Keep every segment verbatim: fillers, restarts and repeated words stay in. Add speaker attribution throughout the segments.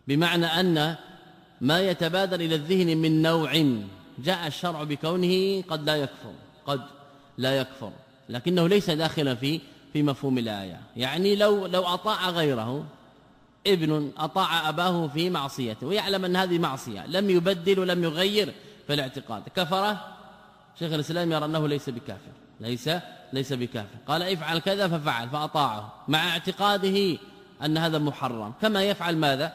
Speaker 1: بمعنى أن ما يتبادر إلى الذهن من نوع جاء الشرع بكونه قد لا يكفر قد لا يكفر لكنه ليس داخلا في في مفهوم الآية. يعني لو لو أطاع غيره، ابن أطاع أباه في معصيته ويعلم أن هذه معصية، لم يبدل ولم يغير في الاعتقاد، كفر. شيخ الإسلام يرى أنه ليس بكافر، ليس ليس بكافر. قال افعل كذا ففعل فأطاعه مع اعتقاده أن هذا محرم، كما يفعل ماذا؟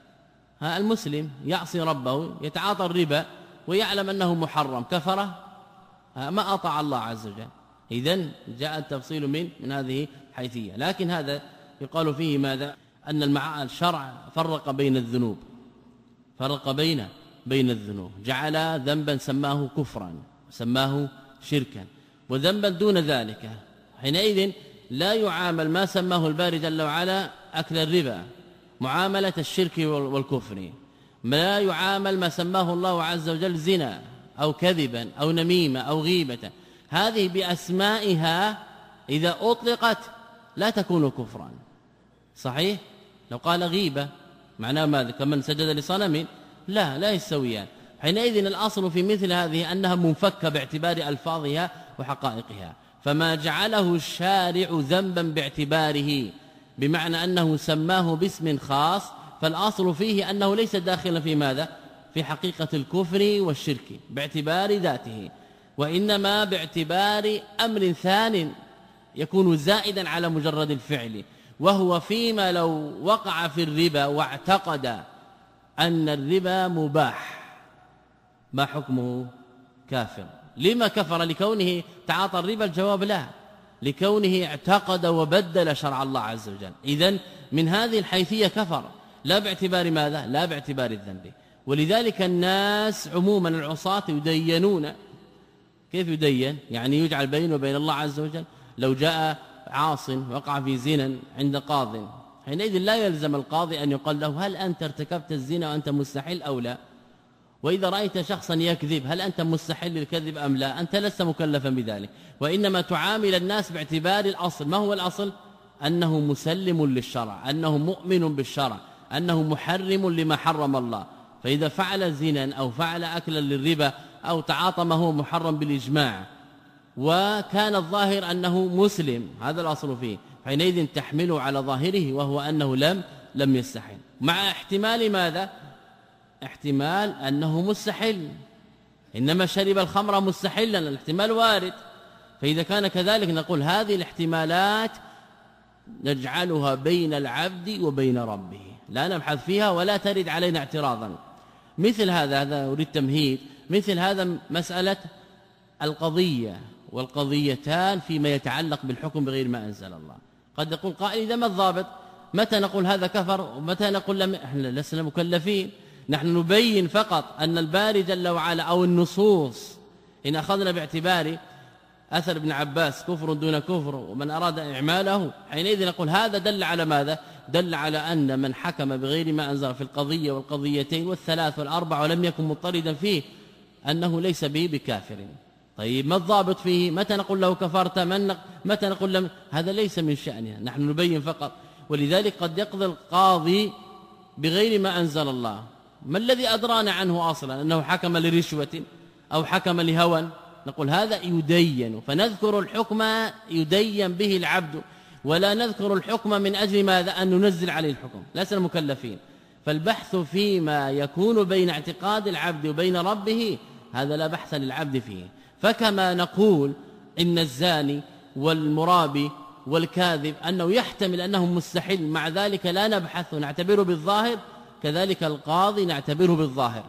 Speaker 1: ها المسلم يعصي ربه، يتعاطى الربا ويعلم أنه محرم، كفر، ما أطاع الله عز وجل. إذن جاء التفصيل من من هذه حيثية. لكن هذا يقال فيه ماذا؟ أن المع... الشرع فرق بين الذنوب، فرق بين بين الذنوب، جعل ذنبا سماه كفرا وسماه شركا، وذنبا دون ذلك حينئذ لا يعامل ما سماه الباري جل وعلا أكل الربا معاملة الشرك والكفر، لا يعامل ما سماه الله عز وجل زنا أو كذبا أو نميمة أو غيبة. هذه بأسمائها إذا أطلقت لا تكون كفرا، صحيح؟ لو قال غيبة معناه ماذا؟ كمن سجد لصنم، لا لا يستويان. حينئذ الأصل في مثل هذه أنها منفكة باعتبار ألفاظها وحقائقها. فما جعله الشارع ذنبا باعتباره بمعنى أنه سماه باسم خاص، فالأصل فيه أنه ليس داخلا في ماذا؟ في حقيقة الكفر والشرك باعتبار ذاته، وإنما باعتبار أمر ثان يكون زائدا على مجرد الفعل، وهو فيما لو وقع في الربا واعتقد أن الربا مباح ما حكمه؟ كافر. لما كفر؟ لكونه تعاطى الربا؟ الجواب لا، لكونه اعتقد وبدل شرع الله عز وجل. إذن من هذه الحيثية كفر، لا باعتبار ماذا؟ لا باعتبار الذنب. ولذلك الناس عموما العصاة يدينون. كيف يدين؟ يعني يجعل بينه وبين الله عز وجل. لو جاء عاص وقع في زنا عند قاض، حينئذ لا يلزم القاضي أن يقول له هل أنت ارتكبت الزنا وأنت مستحل أو لا؟ وإذا رأيت شخصا يكذب هل أنت مستحل الكذب أم لا؟ أنت لست مكلفا بذلك، وإنما تعامل الناس باعتبار الأصل. ما هو الأصل؟ أنه مسلم للشرع، أنه مؤمن بالشرع، أنه محرم لما حرم الله. فإذا فعل زنا أو فعل أكلا للربا أو تعاطى ما هو محرم بالإجماع وكان الظاهر أنه مسلم، هذا الأصل فيه، حينئذ تحمله على ظاهره وهو أنه لم لم يستحل، مع احتمال ماذا؟ احتمال أنه مستحل، إنما شرب الخمر مستحلا، الاحتمال وارد. فإذا كان كذلك نقول هذه الاحتمالات نجعلها بين العبد وبين ربه، لا نبحث فيها ولا ترد علينا اعتراضا. مثل هذا هذا أريد تمهيد، مثل هذا مسألة القضية والقضيتان فيما يتعلق بالحكم بغير ما أنزل الله. قد يقول قائل إذا ما الضابط؟ متى نقول هذا كفر ومتى نقول لم؟ احنا لسنا مكلفين، نحن نبين فقط أن الباري جل وعلا أو النصوص إن أخذنا باعتبار أثر ابن عباس كفر دون كفر ومن أراد إعماله، حينئذ نقول هذا دل على ماذا؟ دل على أن من حكم بغير ما أنزل في القضية والقضيتين والثلاث والأربع ولم يكن مضطردا فيه أنه ليس به بكافر. طيب ما الضابط فيه؟ متى نقول له كفرت؟ من متى نقول لم؟ هذا ليس من شأننا، نحن نبين فقط. ولذلك قد يقضي القاضي بغير ما أنزل الله، ما الذي أدرانا عنه أصلا؟ أنه حكم لرشوة أو حكم لهوى، نقول هذا يدين، فنذكر الحكم يدين به العبد، ولا نذكر الحكم من أجل ماذا؟ أن ننزل عليه الحكم، لسنا مكلفين. فالبحث فيما يكون بين اعتقاد العبد وبين ربه هذا لا بحث للعبد فيه. فكما نقول إن الزاني والمرابي والكاذب أنه يحتمل أنه مستحيل، مع ذلك لا نبحث ونعتبره بالظاهر، كذلك القاضي نعتبره بالظاهر.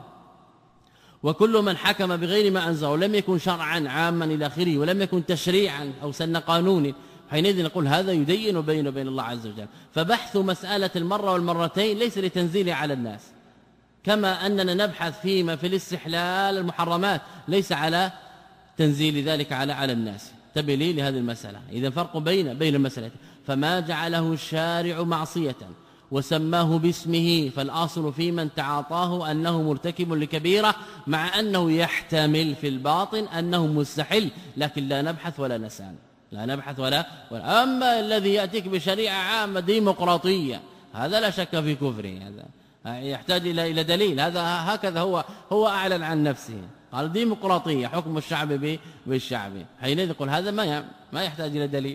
Speaker 1: وكل من حكم بغير ما أنزل ولم يكن شرعا عاما إلى آخره ولم يكن تشريعا أو سن قانون، حينئذ نقول هذا يدين بينه وبين الله عز وجل. فبحث مسألة المرة والمرتين ليس لتنزيله على الناس، كما أننا نبحث فيما في الاستحلال المحرمات ليس على تنزيل ذلك على على الناس. انتبه لي لهذه المسألة. إذا فرق بين بين المسألة، فما جعله الشارع معصية وسماه باسمه فالأصل في من تعاطاه أنه مرتكب لكبيرة، مع أنه يحتمل في الباطن أنه مستحل، لكن لا نبحث ولا نسأل، لا نبحث ولا, ولا. أما الذي يأتيك بشريعة عامة ديمقراطية هذا لا شك في كفره، هذا يحتاج إلى إلى دليل. هذا هكذا هو هو أعلن عن نفسه، قال ديمقراطية حكم الشعب بالشعب، حينئذ يقول هذا ما ما يحتاج إلى دليل.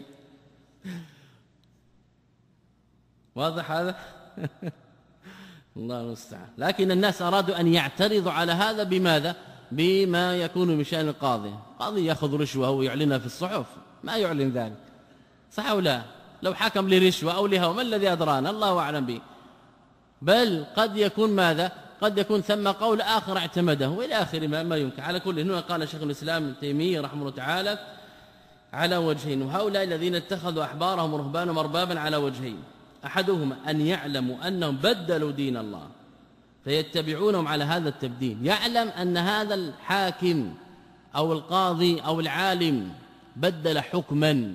Speaker 1: واضح هذا؟ الله المستعان. لكن الناس أرادوا أن يعترضوا على هذا بماذا؟ بما يكون من شأن القاضي. قاضي يأخذ رشوة ويعلنها في الصحف، ما يعلن ذلك، صح أو لا؟ لو حكم لرشوة أو لهوى ما الذي أدرانا؟ الله أعلم به. بل قد يكون ماذا؟ قد يكون ثم قول آخر اعتمده وإلى آخر ما, ما يمكن. على كل هنا قال شيخ الإسلام ابن تيمية رحمه الله تعالى على وجهين، وهؤلاء الذين اتخذوا أحبارهم ورهبانهم أربابا على وجهين: أحدهما أن يعلموا أنهم بدلوا دين الله فيتبعونهم على هذا التبديل، يعلم أن هذا الحاكم أو القاضي أو العالم بدل حكما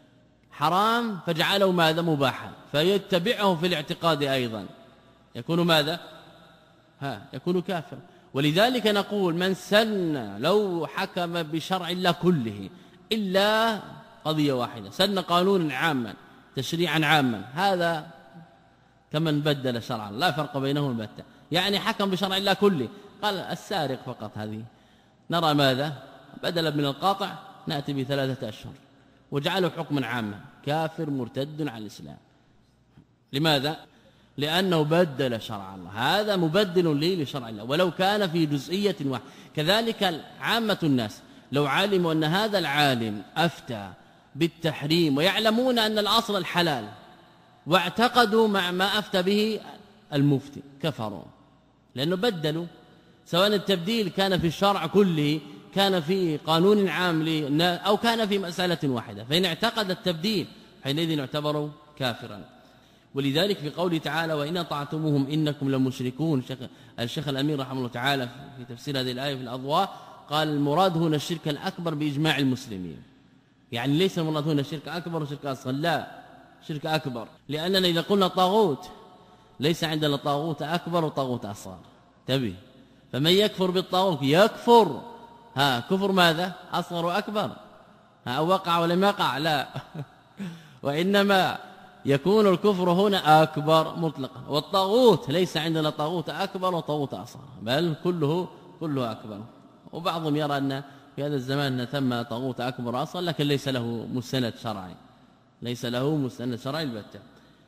Speaker 1: حرام فجعله ماذا؟ مباحا، فيتبعه في الاعتقاد أيضا، يكون ماذا؟ ها يكون كافر. ولذلك نقول من سن لو حكم بشرع الله كله إلا قضية واحدة، سن قانونا عاما تشريعا عاما، هذا كمن بدل شرعا، لا فرق بينهم البتة. يعني حكم بشرع الله كله، قال السارق فقط، هذه نرى ماذا؟ بدلا من القاطع نأتي بثلاثة أشهر وجعله حكما عاما، كافر مرتد عن الإسلام. لماذا؟ لأنه بدل شرع الله، هذا مبدل لي لشرع الله ولو كان في جزئية واحدة. كذلك عامة الناس لو علموا أن هذا العالم أفتى بالتحريم ويعلمون أن الأصل الحلال واعتقدوا مع ما أفتى به المفتي، كفروا، لأنه بدلوا، سواء التبديل كان في الشرع كله، كان في قانون عام أو كان في مسألة واحدة، فإن اعتقد التبديل حينئذ يعتبروا كافرا. ولذلك في قوله تعالى: وإن أطعتموهم إنكم لمشركون، الشيخ الأمير رحمه الله تعالى في تفسير هذه الآية في الأضواء قال المراد هنا الشرك الأكبر بإجماع المسلمين، يعني ليس المراد هنا الشرك أكبر وشرك أصغر، لا، شرك أكبر، لأننا إذا قلنا طاغوت ليس عندنا طاغوت أكبر وطاغوت أصغر، تبي، فمن يكفر بالطاغوت يكفر ها كفر ماذا؟ أصغر وأكبر، ها وقع ولم يقع، لا وإنما يكون الكفر هنا أكبر مطلقا. والطاغوت ليس عندنا طاغوت أكبر وطاغوت أصغر، بل كله كله أكبر. وبعضهم يرى أن في هذا الزمان ثم طاغوت أكبر وأصغر، لكن ليس له مستند شرعي، ليس له مستند شرعي البتة.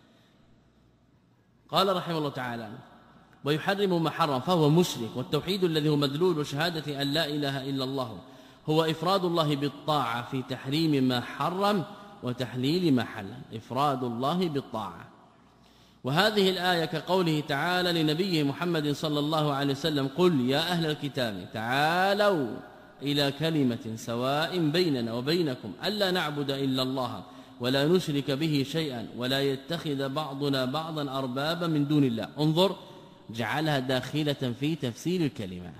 Speaker 1: قال رحمه الله تعالى: ويحرم ما حرم فهو مشرك. والتوحيد الذي هو مدلول شهادة أن لا إله إلا الله هو إفراد الله بالطاعة في تحريم ما حرم وتحليل ما حل، إفراد الله بالطاعة. وهذه الآية كقوله تعالى لنبيه محمد صلى الله عليه وسلم: قل يا أهل الكتاب تعالوا إلى كلمة سواء بيننا وبينكم ألا نعبد إلا الله ولا نشرك به شيئا ولا يتخذ بعضنا بعضا أربابا من دون الله. انظر، جعلها داخلة في تفسير الكلمة،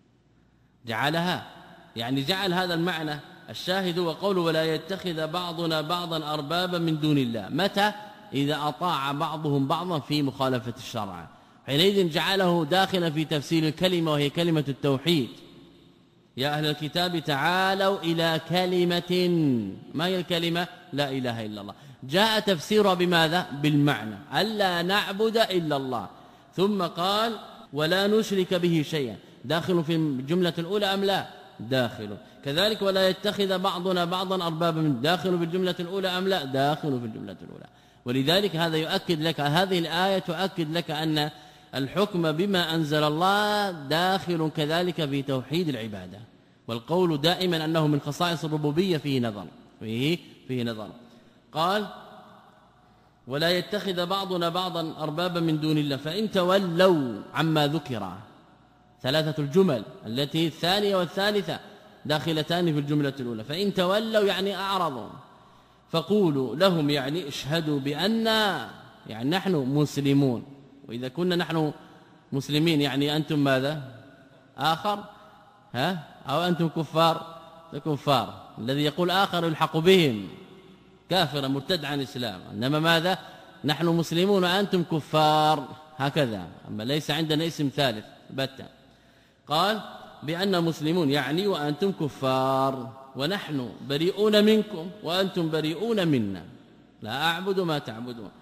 Speaker 1: جعلها يعني جعل هذا المعنى الشاهد وقول ولا يتخذ بعضنا بعضا أربابا من دون الله. متى؟ إذا أطاع بعضهم بعضا في مخالفة الشرع، حينئذ جعله داخلا في تفسير الكلمة وهي كلمة التوحيد. يا أهل الكتاب تعالوا إلى كلمة، ما هي الكلمة؟ لا إله إلا الله. جاء تفسيرها بماذا؟ بالمعنى ألا نعبد إلا الله، ثم قال ولا نشرك به شيئا، داخل في الجملة الأولى أم لا؟ داخل. كذلك ولا يتخذ بعضنا بعضا أربابا من، داخل في الجملة الأولى أم لا؟ داخل في الجملة الأولى. ولذلك هذا يؤكد لك، هذه الآية تؤكد لك أن الحكم بما أنزل الله داخل كذلك في توحيد العبادة، والقول دائما أنه من خصائص الربوبية فيه نظر، فيه فيه نظر. قال ولا يتخذ بعضنا بعضا أربابا من دون الله فإن تولوا عما ذكر، ثلاثة الجمل التي الثانية والثالثة داخلتان في الجملة الأولى. فإن تولوا يعني أعرضوا، فقولوا لهم يعني اشهدوا بأننا يعني نحن مسلمون. وإذا كنا نحن مسلمين يعني أنتم ماذا؟ آخر، ها؟ أو أنتم كفار؟ كفار. الذي يقول آخر يلحق بهم، كافر مرتد عن الإسلام. إنما ماذا؟ نحن مسلمون وأنتم كفار، هكذا. أما ليس عندنا اسم ثالث بتة. قال بأن مسلمون يعني وأنتم كفار، ونحن بريئون منكم وأنتم بريئون منا، لا أعبد ما تعبدون.